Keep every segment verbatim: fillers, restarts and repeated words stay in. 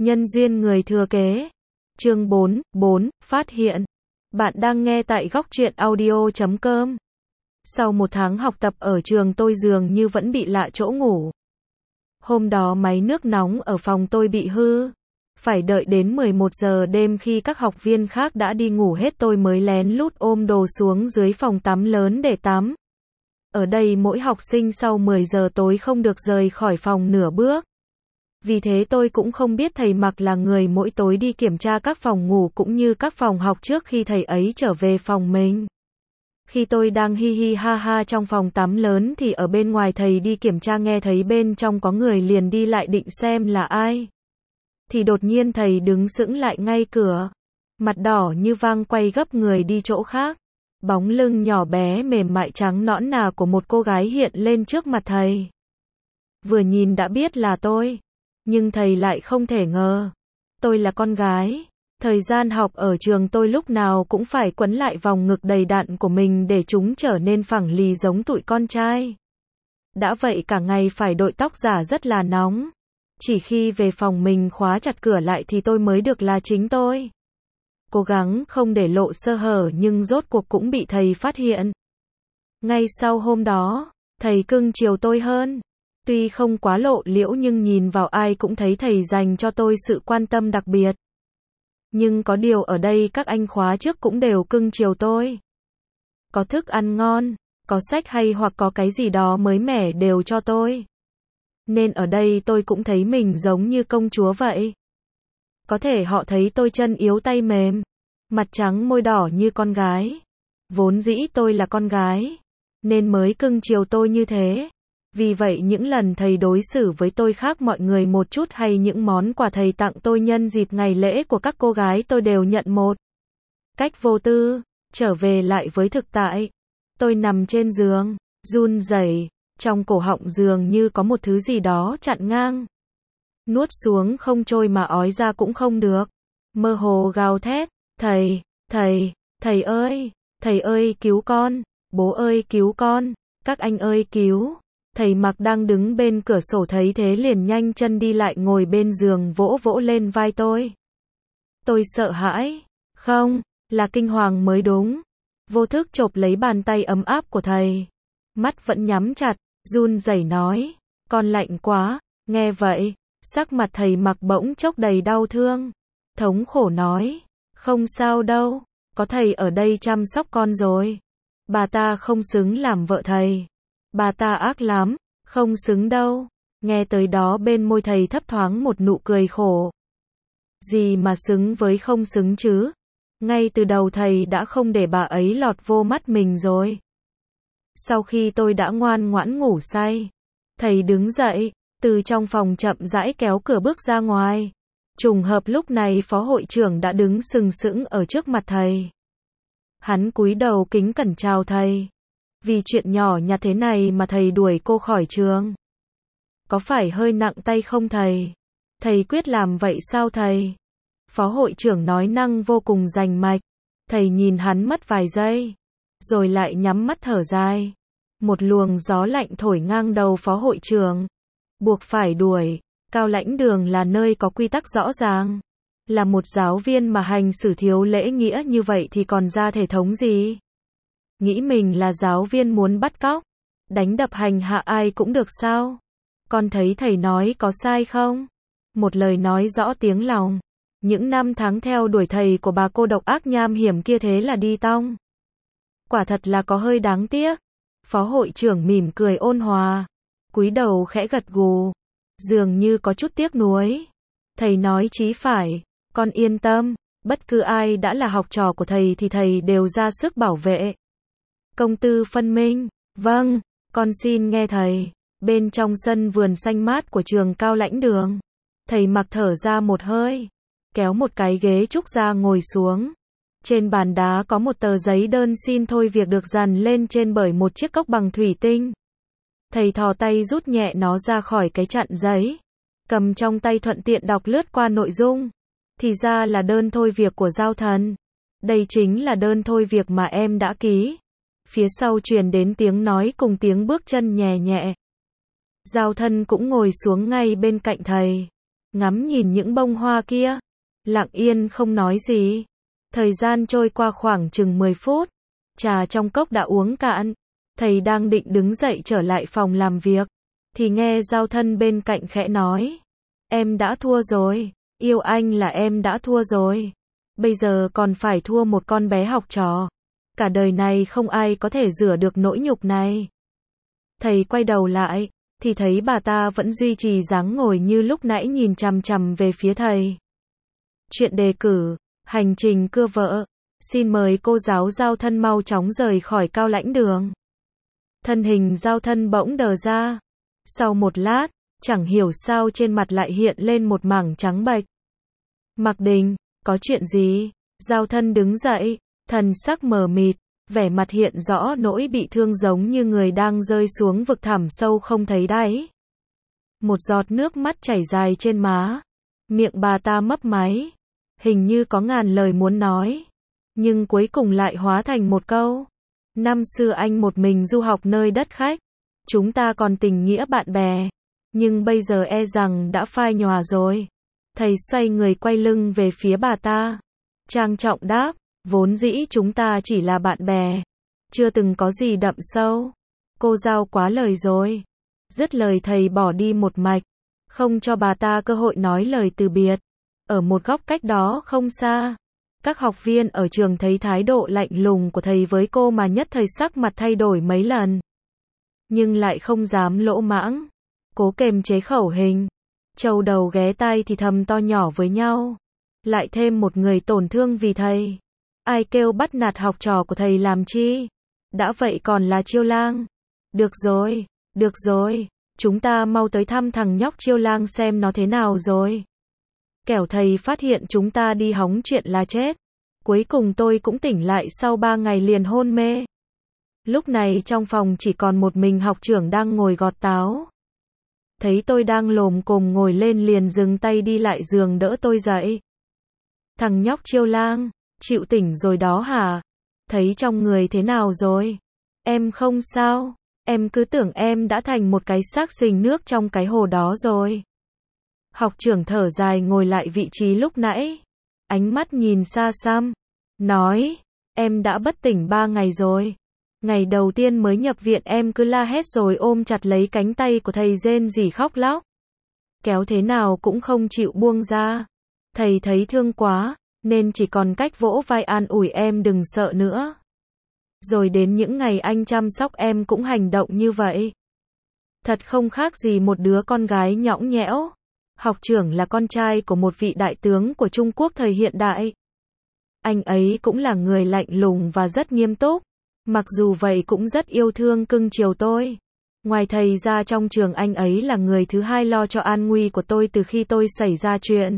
Nhân duyên người thừa kế. Chương bốn, bốn, phát hiện. Bạn đang nghe tại góc truyện audio chấm com. Sau một tháng học tập ở trường tôi dường như vẫn bị lạ chỗ ngủ. Hôm đó máy nước nóng ở phòng tôi bị hư. Phải đợi đến mười một giờ đêm khi các học viên khác đã đi ngủ hết tôi mới lén lút ôm đồ xuống dưới phòng tắm lớn để tắm. Ở đây mỗi học sinh sau mười giờ tối không được rời khỏi phòng nửa bước. Vì thế tôi cũng không biết thầy Mặc là người mỗi tối đi kiểm tra các phòng ngủ cũng như các phòng học trước khi thầy ấy trở về phòng mình. Khi tôi đang hi hi ha ha trong phòng tắm lớn thì ở bên ngoài thầy đi kiểm tra nghe thấy bên trong có người liền đi lại định xem là ai. Thì đột nhiên thầy đứng sững lại ngay cửa. Mặt đỏ như vang quay gấp người đi chỗ khác. Bóng lưng nhỏ bé mềm mại trắng nõn nà của một cô gái hiện lên trước mặt thầy. Vừa nhìn đã biết là tôi. Nhưng thầy lại không thể ngờ. Tôi là con gái. Thời gian học ở trường tôi lúc nào cũng phải quấn lại vòng ngực đầy đặn của mình để chúng trở nên phẳng lì giống tụi con trai. Đã vậy cả ngày phải đội tóc giả rất là nóng. Chỉ khi về phòng mình khóa chặt cửa lại thì tôi mới được là chính tôi. Cố gắng không để lộ sơ hở nhưng rốt cuộc cũng bị thầy phát hiện. Ngay sau hôm đó, thầy cưng chiều tôi hơn. Tuy không quá lộ liễu nhưng nhìn vào ai cũng thấy thầy dành cho tôi sự quan tâm đặc biệt. Nhưng có điều ở đây các anh khóa trước cũng đều cưng chiều tôi. Có thức ăn ngon, có sách hay hoặc có cái gì đó mới mẻ đều cho tôi. Nên ở đây tôi cũng thấy mình giống như công chúa vậy. Có thể họ thấy tôi chân yếu tay mềm, mặt trắng môi đỏ như con gái. Vốn dĩ tôi là con gái, nên mới cưng chiều tôi như thế. Vì vậy những lần thầy đối xử với tôi khác mọi người một chút hay những món quà thầy tặng tôi nhân dịp ngày lễ của các cô gái tôi đều nhận một cách vô tư. Trở về lại với thực tại. Tôi nằm trên giường, run rẩy, trong cổ họng dường như có một thứ gì đó chặn ngang. Nuốt xuống không trôi mà ói ra cũng không được. Mơ hồ gào thét, thầy, thầy, thầy ơi, thầy ơi cứu con, bố ơi cứu con, các anh ơi cứu. Thầy Mặc đang đứng bên cửa sổ thấy thế liền nhanh chân đi lại ngồi bên giường vỗ vỗ lên vai tôi. Tôi sợ hãi, không, là kinh hoàng mới đúng. Vô thức chộp lấy bàn tay ấm áp của thầy. Mắt vẫn nhắm chặt, run rẩy nói, con lạnh quá. Nghe vậy, sắc mặt thầy Mặc bỗng chốc đầy đau thương. Thống khổ nói, không sao đâu, có thầy ở đây chăm sóc con rồi. Bà ta không xứng làm vợ thầy. Bà ta ác lắm, không xứng đâu. Nghe tới đó bên môi thầy thấp thoáng một nụ cười khổ. Gì mà xứng với không xứng chứ? Ngay từ đầu thầy đã không để bà ấy lọt vô mắt mình rồi. Sau khi tôi đã ngoan ngoãn ngủ say, thầy đứng dậy, từ trong phòng chậm rãi kéo cửa bước ra ngoài. Trùng hợp lúc này phó hội trưởng đã đứng sừng sững ở trước mặt thầy. Hắn cúi đầu kính cẩn chào thầy. Vì chuyện nhỏ nhặt thế này mà thầy đuổi cô khỏi trường. Có phải hơi nặng tay không thầy? Thầy quyết làm vậy sao thầy? Phó hội trưởng nói năng vô cùng rành mạch. Thầy nhìn hắn mất vài giây, rồi lại nhắm mắt thở dài. Một luồng gió lạnh thổi ngang đầu phó hội trưởng. Buộc phải đuổi. Cao Lãnh Đường là nơi có quy tắc rõ ràng. Là một giáo viên mà hành xử thiếu lễ nghĩa như vậy thì còn ra thể thống gì? Nghĩ mình là giáo viên muốn bắt cóc, đánh đập hành hạ ai cũng được sao? Con thấy thầy nói có sai không? Một lời nói rõ tiếng lòng. Những năm tháng theo đuổi thầy của bà cô độc ác nham hiểm kia thế là đi tong. Quả thật là có hơi đáng tiếc. Phó hội trưởng mỉm cười ôn hòa, cúi đầu khẽ gật gù, dường như có chút tiếc nuối. Thầy nói chí phải, con yên tâm, bất cứ ai đã là học trò của thầy thì thầy đều ra sức bảo vệ. Công tư phân minh, vâng, con xin nghe thầy. Bên trong sân vườn xanh mát của trường Cao Lãnh Đường, thầy Mặc thở ra một hơi, kéo một cái ghế trúc ra ngồi xuống. Trên bàn đá có một tờ giấy đơn xin thôi việc được dàn lên trên bởi một chiếc cốc bằng thủy tinh. Thầy thò tay rút nhẹ nó ra khỏi cái chặn giấy, cầm trong tay thuận tiện đọc lướt qua nội dung. Thì ra là đơn thôi việc của Giao Thần. Đây chính là đơn thôi việc mà em đã ký. Phía sau truyền đến tiếng nói cùng tiếng bước chân nhẹ nhẹ. Giao Thân cũng ngồi xuống ngay bên cạnh thầy. ngắm nhìn những bông hoa kia, lặng yên không nói gì. Thời gian trôi qua khoảng chừng mười phút, trà trong cốc đã uống cạn, thầy đang định đứng dậy trở lại phòng làm việc, thì nghe Giao Thân bên cạnh khẽ nói, em đã thua rồi, yêu anh là em đã thua rồi, bây giờ còn phải thua một con bé học trò, cả đời này không ai có thể rửa được nỗi nhục này. Thầy quay đầu lại, thì thấy bà ta vẫn duy trì dáng ngồi như lúc nãy nhìn chằm chằm về phía thầy. Chuyện đề cử, hành trình cưa vợ, xin mời cô giáo Giao Thân mau chóng rời khỏi Cao Lãnh Đường. Thân hình Giao Thân bỗng đờ ra. Sau một lát, chẳng hiểu sao trên mặt lại hiện lên một mảng trắng bệch. Mạc Đình, có chuyện gì? Giao Thân đứng dậy, thần sắc mờ mịt, vẻ mặt hiện rõ nỗi bị thương giống như người đang rơi xuống vực thẳm sâu không thấy đáy. Một giọt nước mắt chảy dài trên má, miệng bà ta mấp máy, hình như có ngàn lời muốn nói, nhưng cuối cùng lại hóa thành một câu. Năm xưa anh một mình du học nơi đất khách, chúng ta còn tình nghĩa bạn bè, nhưng bây giờ e rằng đã phai nhòa rồi. Thầy xoay người quay lưng về phía bà ta, trang trọng đáp, vốn dĩ chúng ta chỉ là bạn bè, chưa từng có gì đậm sâu. Cô Giao quá lời rồi. Dứt lời thầy bỏ đi một mạch, không cho bà ta cơ hội nói lời từ biệt. Ở một góc cách đó không xa, các học viên ở trường thấy thái độ lạnh lùng của thầy với cô mà nhất thời sắc mặt thay đổi mấy lần. Nhưng lại không dám lỗ mãng, cố kềm chế khẩu hình. Trâu đầu ghé tai thì thầm to nhỏ với nhau. Lại thêm một người tổn thương vì thầy. Ai kêu bắt nạt học trò của thầy làm chi? Đã vậy còn là Chiêu Lang. Được rồi, được rồi, chúng ta mau tới thăm thằng nhóc Chiêu Lang xem nó thế nào rồi. Kẻo thầy phát hiện chúng ta đi hóng chuyện là chết. Cuối cùng tôi cũng tỉnh lại sau ba ngày liền hôn mê. Lúc này trong phòng chỉ còn một mình học trưởng đang ngồi gọt táo. Thấy tôi đang lồm cồm ngồi lên liền dừng tay đi lại giường đỡ tôi dậy. Thằng nhóc Chiêu Lang, chịu tỉnh rồi đó hả? Thấy trong người thế nào rồi? Em không sao, em cứ tưởng em đã thành một cái xác xình nước trong cái hồ đó rồi. Học trưởng thở dài ngồi lại vị trí lúc nãy, ánh mắt nhìn xa xăm, nói, em đã bất tỉnh ba ngày rồi. Ngày đầu tiên mới nhập viện em cứ la hét rồi ôm chặt lấy cánh tay của thầy rên rỉ khóc lóc. Kéo thế nào cũng không chịu buông ra. Thầy thấy thương quá, nên chỉ còn cách vỗ vai an ủi em đừng sợ nữa. Rồi đến những ngày anh chăm sóc em cũng hành động như vậy. Thật không khác gì một đứa con gái nhõng nhẽo. Học trưởng là con trai của một vị đại tướng của Trung Quốc thời hiện đại. Anh ấy cũng là người lạnh lùng và rất nghiêm túc. Mặc dù vậy cũng rất yêu thương cưng chiều tôi. Ngoài thầy ra trong trường anh ấy là người thứ hai lo cho an nguy của tôi từ khi tôi xảy ra chuyện.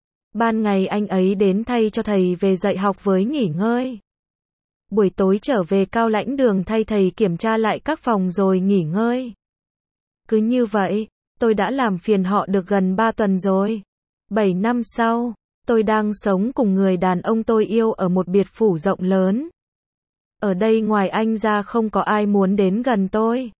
Ban ngày anh ấy đến thay cho thầy về dạy học với nghỉ ngơi. Buổi tối trở về Cao Lãnh Đường thay thầy kiểm tra lại các phòng rồi nghỉ ngơi. Cứ như vậy, tôi đã làm phiền họ được gần ba tuần rồi. Bảy năm sau, tôi đang sống cùng người đàn ông tôi yêu ở một biệt phủ rộng lớn. Ở đây ngoài anh ra không có ai muốn đến gần tôi.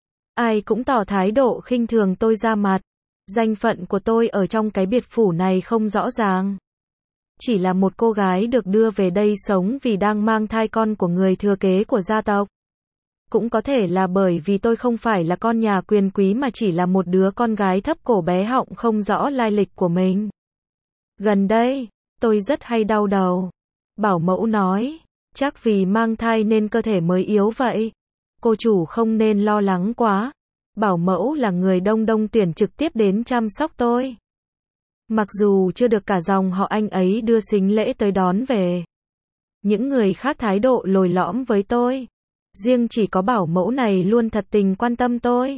Ai cũng tỏ thái độ khinh thường tôi ra mặt. Danh phận của tôi ở trong cái biệt phủ này không rõ ràng. Chỉ là một cô gái được đưa về đây sống vì đang mang thai con của người thừa kế của gia tộc. Cũng có thể là bởi vì tôi không phải là con nhà quyền quý mà chỉ là một đứa con gái thấp cổ bé họng không rõ lai lịch của mình. Gần đây, tôi rất hay đau đầu. Bảo mẫu nói, chắc vì mang thai nên cơ thể mới yếu vậy. Cô chủ không nên lo lắng quá. Bảo mẫu là người Đông Đông tuyển trực tiếp đến chăm sóc tôi. Mặc dù chưa được cả dòng họ anh ấy đưa sính lễ tới đón về. Những người khác thái độ lồi lõm với tôi. Riêng chỉ có bảo mẫu này luôn thật tình quan tâm tôi.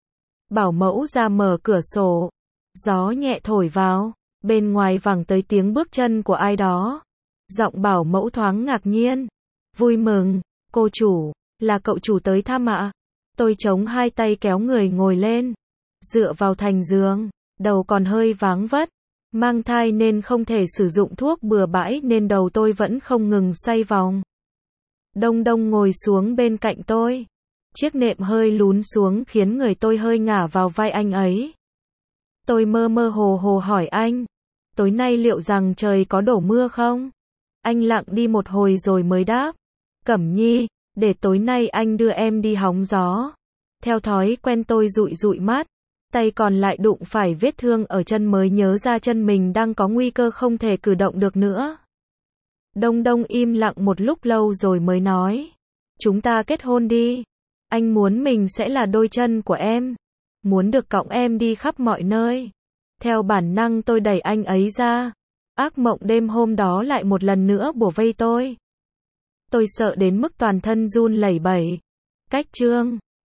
Bảo mẫu ra mở cửa sổ. Gió nhẹ thổi vào. Bên ngoài vẳng tới tiếng bước chân của ai đó. Giọng bảo mẫu thoáng ngạc nhiên. Vui mừng, cô chủ, là cậu chủ tới thăm ạ. Tôi chống hai tay kéo người ngồi lên. Dựa vào thành giường. Đầu còn hơi váng vất. Mang thai nên không thể sử dụng thuốc bừa bãi nên đầu tôi vẫn không ngừng xoay vòng. Đông Đông ngồi xuống bên cạnh tôi. Chiếc nệm hơi lún xuống khiến người tôi hơi ngả vào vai anh ấy. Tôi mơ mơ hồ hồ hỏi anh, tối nay liệu rằng trời có đổ mưa không? Anh lặng đi một hồi rồi mới đáp, Cẩm Nhi, để tối nay anh đưa em đi hóng gió. Theo thói quen tôi dụi dụi mắt, tay còn lại đụng phải vết thương ở chân mới nhớ ra chân mình đang có nguy cơ không thể cử động được nữa. Đông Đông im lặng một lúc lâu rồi mới nói, chúng ta kết hôn đi. Anh muốn mình sẽ là đôi chân của em, muốn được cõng em đi khắp mọi nơi. Theo bản năng tôi đẩy anh ấy ra. Ác mộng đêm hôm đó lại một lần nữa bủa vây tôi. Tôi sợ đến mức toàn thân run lẩy bẩy. Cách chương